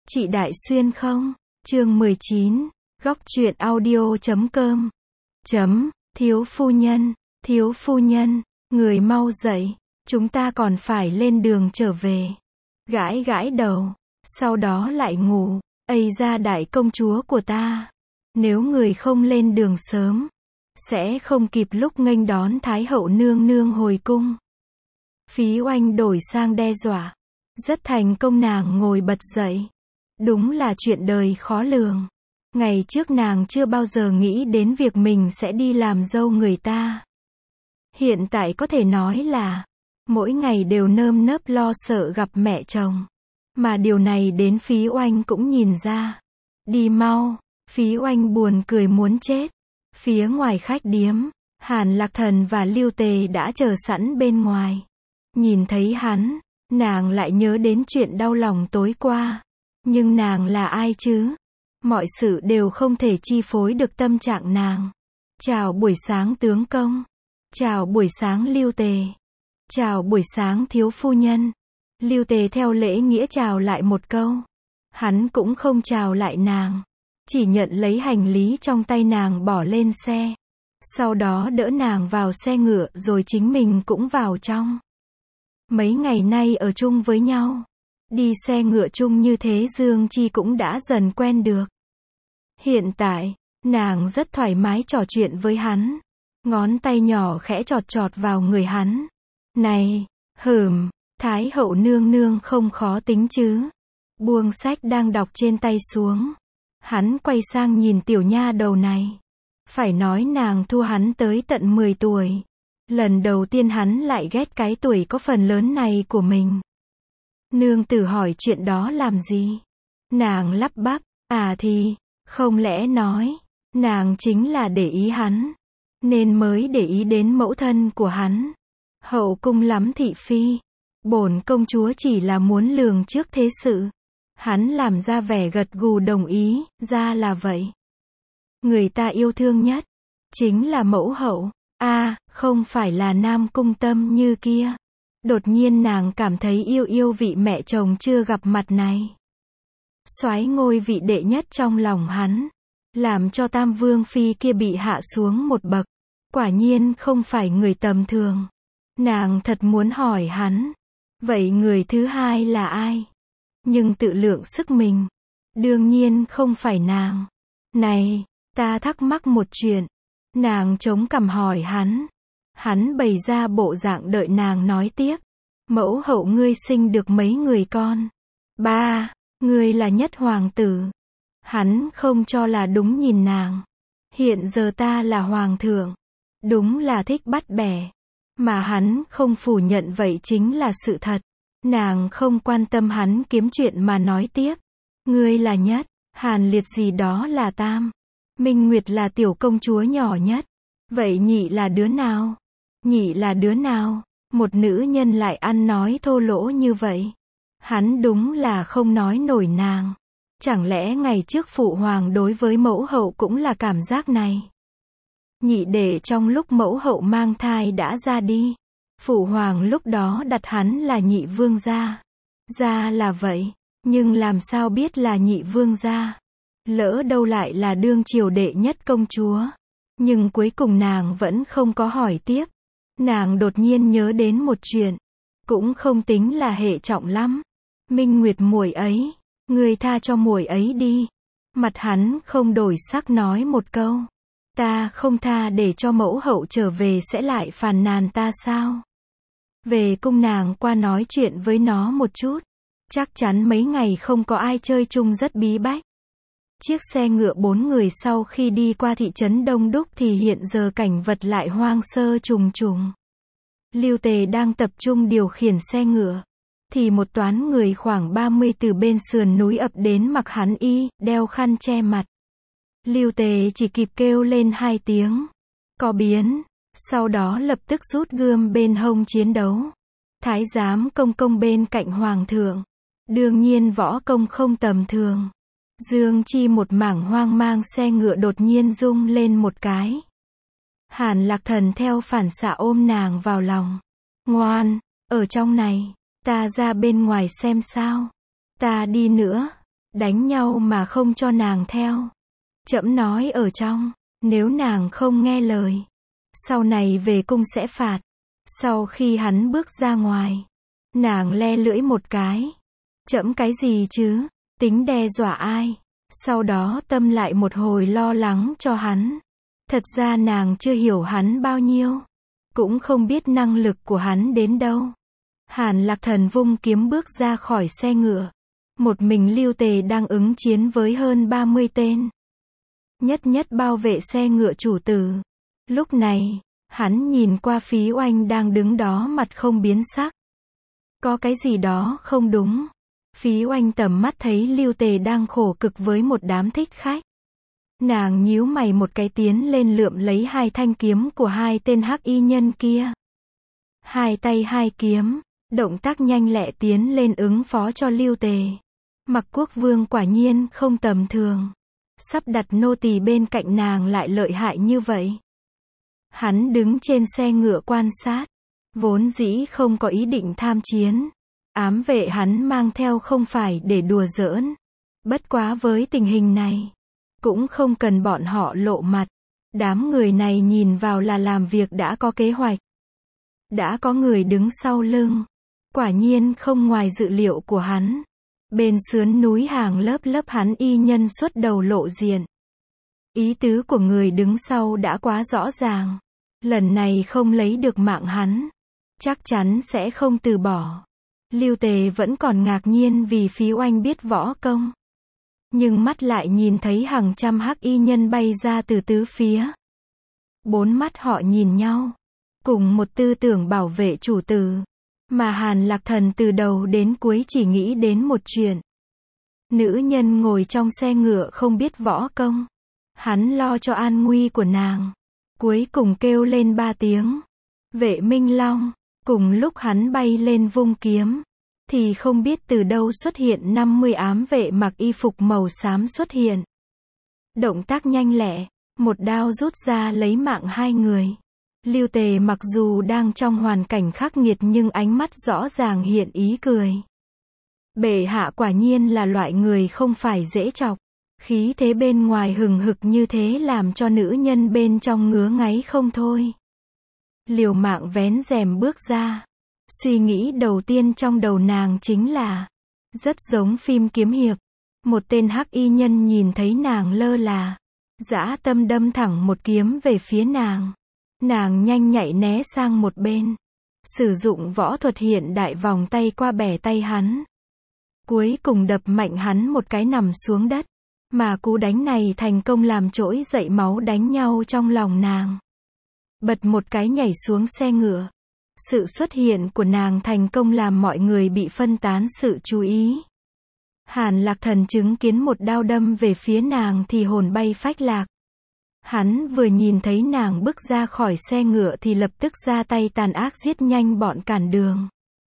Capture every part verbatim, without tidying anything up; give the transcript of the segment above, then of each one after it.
Chị Đại Xuyên không? Chương mười chín, góc truyện audio chấm com. Chấm, thiếu phu nhân, thiếu phu nhân, người mau dậy, chúng ta còn phải lên đường trở về. Gãi gãi đầu, sau đó lại ngủ, ây ra đại công chúa của ta. Nếu người không lên đường sớm, sẽ không kịp lúc nghênh đón Thái hậu nương nương hồi cung. Phí Oanh đổi sang đe dọa. Rất thành công, nàng ngồi bật dậy. Đúng là chuyện đời khó lường. Ngày trước nàng chưa bao giờ nghĩ đến việc mình sẽ đi làm dâu người ta. Hiện tại có thể nói là mỗi ngày đều nơm nớp lo sợ gặp mẹ chồng. Mà điều này đến Phí Oanh cũng nhìn ra. Đi mau, Phí Oanh buồn cười muốn chết. Phía ngoài khách điếm, Hàn Lạc Thần và Lưu Tề đã chờ sẵn bên ngoài. Nhìn thấy hắn, nàng lại nhớ đến chuyện đau lòng tối qua. Nhưng nàng là ai chứ? Mọi sự đều không thể chi phối được tâm trạng nàng. Chào buổi sáng tướng công. Chào buổi sáng Lưu Tề. Chào buổi sáng thiếu phu nhân. Lưu Tề theo lễ nghĩa chào lại một câu. Hắn cũng không chào lại nàng. Chỉ nhận lấy hành lý trong tay nàng bỏ lên xe. Sau đó đỡ nàng vào xe ngựa rồi chính mình cũng vào trong. Mấy ngày nay ở chung với nhau. Đi xe ngựa chung như thế Dương Chi cũng đã dần quen được. Hiện tại, nàng rất thoải mái trò chuyện với hắn. Ngón tay nhỏ khẽ chọt chọt vào người hắn. Này, hừm, Thái hậu nương nương không khó tính chứ. Buông sách đang đọc trên tay xuống. Hắn quay sang nhìn tiểu nha đầu này. Phải nói nàng thua hắn tới tận mười tuổi. Lần đầu tiên hắn lại ghét cái tuổi có phần lớn này của mình. Nương tử hỏi chuyện đó làm gì? Nàng lắp bắp, à thì, không lẽ nói, nàng chính là để ý hắn, nên mới để ý đến mẫu thân của hắn. Hậu cung lắm thị phi, bổn công chúa chỉ là muốn lường trước thế sự. Hắn làm ra vẻ gật gù đồng ý, ra là vậy. Người ta yêu thương nhất, chính là mẫu hậu, a à, không phải là Nam Cung Tâm Như kia. Đột nhiên nàng cảm thấy yêu yêu vị mẹ chồng chưa gặp mặt này. Soái ngôi vị đệ nhất trong lòng hắn, làm cho Tam Vương Phi kia bị hạ xuống một bậc. Quả nhiên không phải người tầm thường. Nàng thật muốn hỏi hắn, vậy người thứ hai là ai? Nhưng tự lượng sức mình, đương nhiên không phải nàng. Này, ta thắc mắc một chuyện. Nàng chống cằm hỏi hắn. Hắn bày ra bộ dạng đợi nàng nói tiếp. Mẫu hậu ngươi sinh được mấy người con? Ba, ngươi là nhất hoàng tử. Hắn không cho là đúng nhìn nàng. Hiện giờ ta là hoàng thượng. Đúng là thích bắt bẻ. Mà hắn không phủ nhận vậy chính là sự thật. Nàng không quan tâm hắn kiếm chuyện mà nói tiếp. Ngươi là nhất, Hàn Liệt gì đó là tam. Minh Nguyệt là tiểu công chúa nhỏ nhất. Vậy nhị là đứa nào? Nhị là đứa nào? Một nữ nhân lại ăn nói thô lỗ như vậy. Hắn đúng là không nói nổi nàng. Chẳng lẽ ngày trước phụ hoàng đối với mẫu hậu cũng là cảm giác này? Nhị để trong lúc mẫu hậu mang thai đã ra đi. Phụ hoàng lúc đó đặt hắn là nhị vương gia. Ra là vậy, nhưng làm sao biết là nhị vương gia? Lỡ đâu lại là đương triều đệ nhất công chúa. Nhưng cuối cùng nàng vẫn không có hỏi tiếp. Nàng đột nhiên nhớ đến một chuyện, cũng không tính là hệ trọng lắm. Minh Nguyệt muội ấy, ngươi tha cho muội ấy đi. Mặt hắn không đổi sắc nói một câu. Ta không tha để cho mẫu hậu trở về sẽ lại phàn nàn ta sao? Về cung nàng qua nói chuyện với nó một chút. Chắc chắn mấy ngày không có ai chơi chung rất bí bách. Chiếc xe ngựa bốn người sau khi đi qua thị trấn đông đúc thì hiện giờ cảnh vật lại hoang sơ trùng trùng. Lưu Tề đang tập trung điều khiển xe ngựa. Thì một toán người khoảng ba mươi từ bên sườn núi ập đến mặc hắn y, đeo khăn che mặt. Lưu Tề chỉ kịp kêu lên hai tiếng. Có biến. Sau đó lập tức rút gươm bên hông chiến đấu. Thái giám công công bên cạnh hoàng thượng. Đương nhiên võ công không tầm thường. Dương Chi một mảng hoang mang xe ngựa đột nhiên rung lên một cái. Hàn Lạc Thần theo phản xạ ôm nàng vào lòng. Ngoan, ở trong này, ta ra bên ngoài xem sao. Ta đi nữa. Đánh nhau mà không cho nàng theo. Trẫm nói ở trong, nếu nàng không nghe lời, sau này về cung sẽ phạt. Sau khi hắn bước ra ngoài, nàng le lưỡi một cái. Trẫm cái gì chứ, tính đe dọa ai? Sau đó tâm lại một hồi lo lắng cho hắn. Thật ra nàng chưa hiểu hắn bao nhiêu, cũng không biết năng lực của hắn đến đâu. Hàn Lạc Thần vung kiếm bước ra khỏi xe ngựa. Một mình Lưu Tề đang ứng chiến với hơn ba mươi tên. Nhất nhất bảo vệ xe ngựa chủ tử. Lúc này, hắn nhìn qua Phí Oanh đang đứng đó mặt không biến sắc. Có cái gì đó không đúng. Phí Oanh tầm mắt thấy Lưu Tề đang khổ cực với một đám thích khách. Nàng nhíu mày một cái tiến lên lượm lấy hai thanh kiếm của hai tên hắc y nhân kia. Hai tay hai kiếm, động tác nhanh lẹ tiến lên ứng phó cho Lưu Tề. Mặc Quốc Vương quả nhiên không tầm thường. Sắp đặt nô tỳ bên cạnh nàng lại lợi hại như vậy. Hắn đứng trên xe ngựa quan sát. Vốn dĩ không có ý định tham chiến. Ám vệ hắn mang theo không phải để đùa giỡn. Bất quá với tình hình này, cũng không cần bọn họ lộ mặt. Đám người này nhìn vào là làm việc đã có kế hoạch. Đã có người đứng sau lưng. Quả nhiên không ngoài dự liệu của hắn. Bên sườn núi hàng lớp lớp hắn y nhân xuất đầu lộ diện. Ý tứ của người đứng sau đã quá rõ ràng. Lần này không lấy được mạng hắn, chắc chắn sẽ không từ bỏ. Lưu Tề vẫn còn ngạc nhiên vì Phí Oanh biết võ công. Nhưng mắt lại nhìn thấy hàng trăm hắc y nhân bay ra từ tứ phía. Bốn mắt họ nhìn nhau, cùng một tư tưởng bảo vệ chủ tử. Mà Hàn Lạc Thần từ đầu đến cuối chỉ nghĩ đến một chuyện. Nữ nhân ngồi trong xe ngựa không biết võ công. Hắn lo cho an nguy của nàng. Cuối cùng kêu lên ba tiếng. Vệ Minh Long. Cùng lúc hắn bay lên vung kiếm, thì không biết từ đâu xuất hiện năm mươi ám vệ mặc y phục màu xám xuất hiện. Động tác nhanh lẹ, một đao rút ra lấy mạng hai người. Lưu Tề mặc dù đang trong hoàn cảnh khắc nghiệt nhưng ánh mắt rõ ràng hiện ý cười. Bệ hạ quả nhiên là loại người không phải dễ chọc. Khí thế bên ngoài hừng hực như thế làm cho nữ nhân bên trong ngứa ngáy không thôi. Liều mạng vén rèm bước ra. Suy nghĩ đầu tiên trong đầu nàng chính là, rất giống phim kiếm hiệp. Một tên hắc y nhân nhìn thấy nàng lơ là, dã tâm đâm thẳng một kiếm về phía nàng. Nàng nhanh nhạy né sang một bên, sử dụng võ thuật hiện đại vòng tay qua bẻ tay hắn. Cuối cùng đập mạnh hắn một cái nằm xuống đất. Mà cú đánh này thành công làm trỗi dậy máu đánh nhau trong lòng nàng. Bật một cái nhảy xuống xe ngựa. Sự xuất hiện của nàng thành công làm mọi người bị phân tán sự chú ý. Hàn Lạc Thần chứng kiến một đao đâm về phía nàng thì hồn bay phách lạc. Hắn vừa nhìn thấy nàng bước ra khỏi xe ngựa thì lập tức ra tay tàn ác giết nhanh bọn cản đường.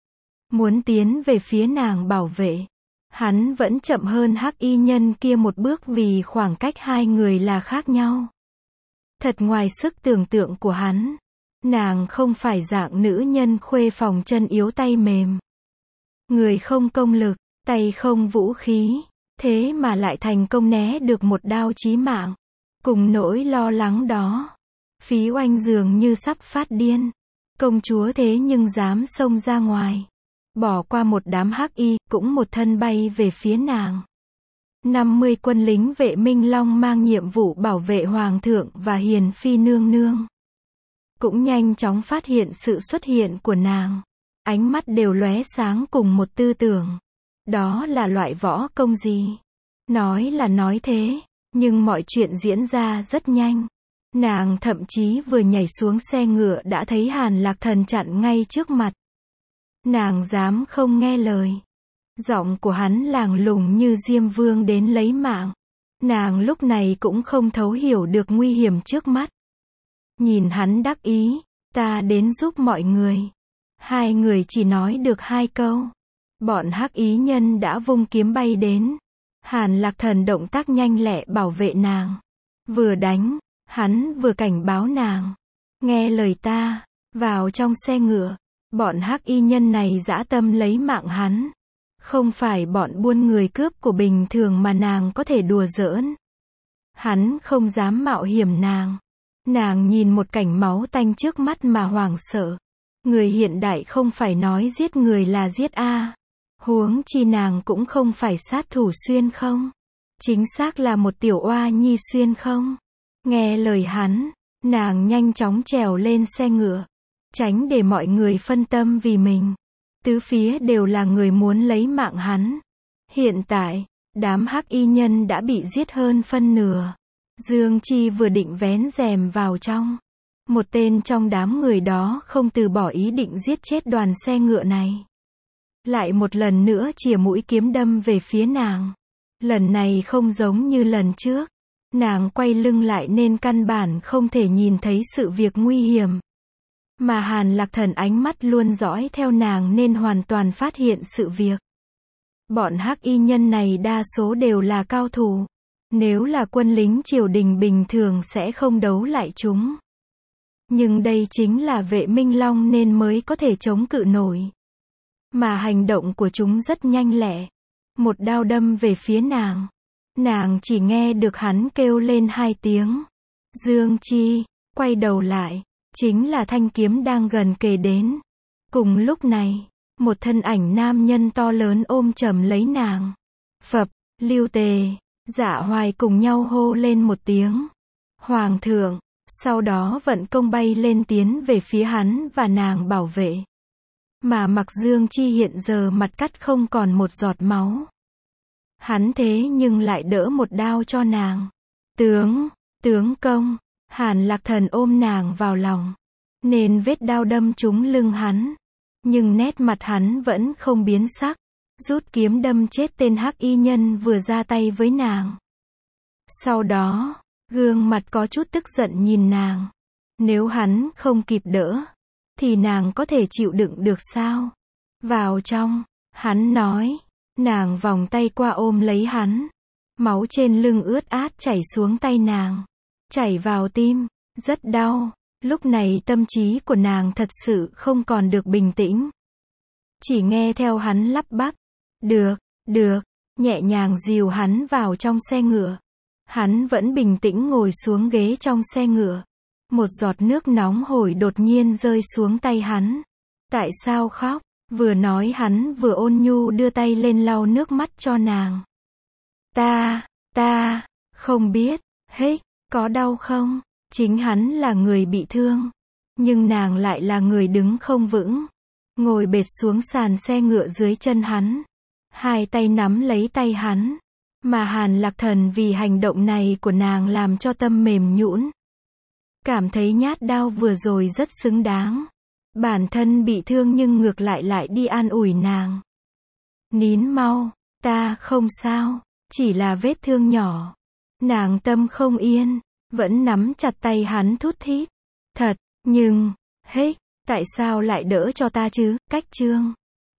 Muốn tiến về phía nàng bảo vệ. Hắn vẫn chậm hơn hắc y nhân kia một bước vì khoảng cách hai người là khác nhau. Thật ngoài sức tưởng tượng của hắn. Nàng không phải dạng nữ nhân khuê phòng chân yếu tay mềm. Người không công lực, tay không vũ khí. Thế mà lại thành công né được một đao chí mạng. Cùng nỗi lo lắng đó, Phí Oanh dường như sắp phát điên. Công chúa thế nhưng dám xông ra ngoài. Bỏ qua một đám hắc y, cũng một thân bay về phía nàng. năm mươi quân lính vệ Minh Long mang nhiệm vụ bảo vệ Hoàng thượng và Hiền Phi nương nương. Cũng nhanh chóng phát hiện sự xuất hiện của nàng. Ánh mắt đều lóe sáng cùng một tư tưởng. Đó là loại võ công gì? Nói là nói thế, nhưng mọi chuyện diễn ra rất nhanh. Nàng thậm chí vừa nhảy xuống xe ngựa đã thấy Hàn Lạc Thần chặn ngay trước mặt. Nàng dám không nghe lời. Giọng của hắn làng lùng như Diêm Vương đến lấy mạng. Nàng lúc này cũng không thấu hiểu được nguy hiểm trước mắt. Nhìn hắn đắc ý, ta đến giúp mọi người. Hai người chỉ nói được hai câu. Bọn hắc ý nhân đã vung kiếm bay đến. Hàn Lạc Thần động tác nhanh lẹ bảo vệ nàng. Vừa đánh, hắn vừa cảnh báo nàng. Nghe lời ta, vào trong xe ngựa. Bọn hắc y nhân này dã tâm lấy mạng hắn. Không phải bọn buôn người cướp của bình thường mà nàng có thể đùa giỡn. Hắn không dám mạo hiểm nàng. Nàng nhìn một cảnh máu tanh trước mắt mà hoảng sợ. Người hiện đại không phải nói giết người là giết a. Huống chi nàng cũng không phải sát thủ xuyên không. Chính xác là một tiểu oa nhi xuyên không. Nghe lời hắn, nàng nhanh chóng trèo lên xe ngựa. Tránh để mọi người phân tâm vì mình. Tứ phía đều là người muốn lấy mạng hắn. Hiện tại, đám hắc y nhân đã bị giết hơn phân nửa. Dương Chi vừa định vén rèm vào trong. Một tên trong đám người đó không từ bỏ ý định giết chết đoàn xe ngựa này. Lại một lần nữa chìa mũi kiếm đâm về phía nàng. Lần này không giống như lần trước. Nàng quay lưng lại nên căn bản không thể nhìn thấy sự việc nguy hiểm. Mà Hàn Lạc Thần ánh mắt luôn dõi theo nàng nên hoàn toàn phát hiện sự việc. Bọn hắc y nhân này đa số đều là cao thủ. Nếu là quân lính triều đình bình thường sẽ không đấu lại chúng. Nhưng đây chính là vệ Minh Long nên mới có thể chống cự nổi. Mà hành động của chúng rất nhanh lẹ. Một đao đâm về phía nàng. Nàng chỉ nghe được hắn kêu lên hai tiếng. Dương Chi, quay đầu lại. Chính là thanh kiếm đang gần kề đến. Cùng lúc này, một thân ảnh nam nhân to lớn ôm chầm lấy nàng. Phập, Lưu Tề, Dạ Hoài cùng nhau hô lên một tiếng. Hoàng thượng, sau đó vận công bay lên tiến về phía hắn và nàng bảo vệ. Mà Mặc Dương Chi hiện giờ mặt cắt không còn một giọt máu. Hắn thế nhưng lại đỡ một đao cho nàng. Tướng, tướng công. Hàn Lạc Thần ôm nàng vào lòng. Nên vết đao đâm trúng lưng hắn. Nhưng nét mặt hắn vẫn không biến sắc. Rút kiếm đâm chết tên hắc y nhân vừa ra tay với nàng. Sau đó, gương mặt có chút tức giận nhìn nàng. Nếu hắn không kịp đỡ, thì nàng có thể chịu đựng được sao? Vào trong, hắn nói. Nàng vòng tay qua ôm lấy hắn. Máu trên lưng ướt át chảy xuống tay nàng. Chảy vào tim, rất đau. Lúc này tâm trí của nàng thật sự không còn được bình tĩnh. Chỉ nghe theo hắn lắp bắp. Được, được, nhẹ nhàng dìu hắn vào trong xe ngựa. Hắn vẫn bình tĩnh ngồi xuống ghế trong xe ngựa. Một giọt nước nóng hổi đột nhiên rơi xuống tay hắn. Tại sao khóc? Vừa nói hắn vừa ôn nhu đưa tay lên lau nước mắt cho nàng. Ta, ta, không biết, hết. Có đau không? Chính hắn là người bị thương. Nhưng nàng lại là người đứng không vững. Ngồi bệt xuống sàn xe ngựa dưới chân hắn. Hai tay nắm lấy tay hắn. Mà Hàn Lạc Thần vì hành động này của nàng làm cho tâm mềm nhũn. Cảm thấy nhát đau vừa rồi rất xứng đáng. Bản thân bị thương nhưng ngược lại lại đi an ủi nàng. Nín mau, ta không sao, chỉ là vết thương nhỏ. Nàng tâm không yên, vẫn nắm chặt tay hắn thút thít. Thật, nhưng, hết, tại sao lại đỡ cho ta chứ, Cách Trương.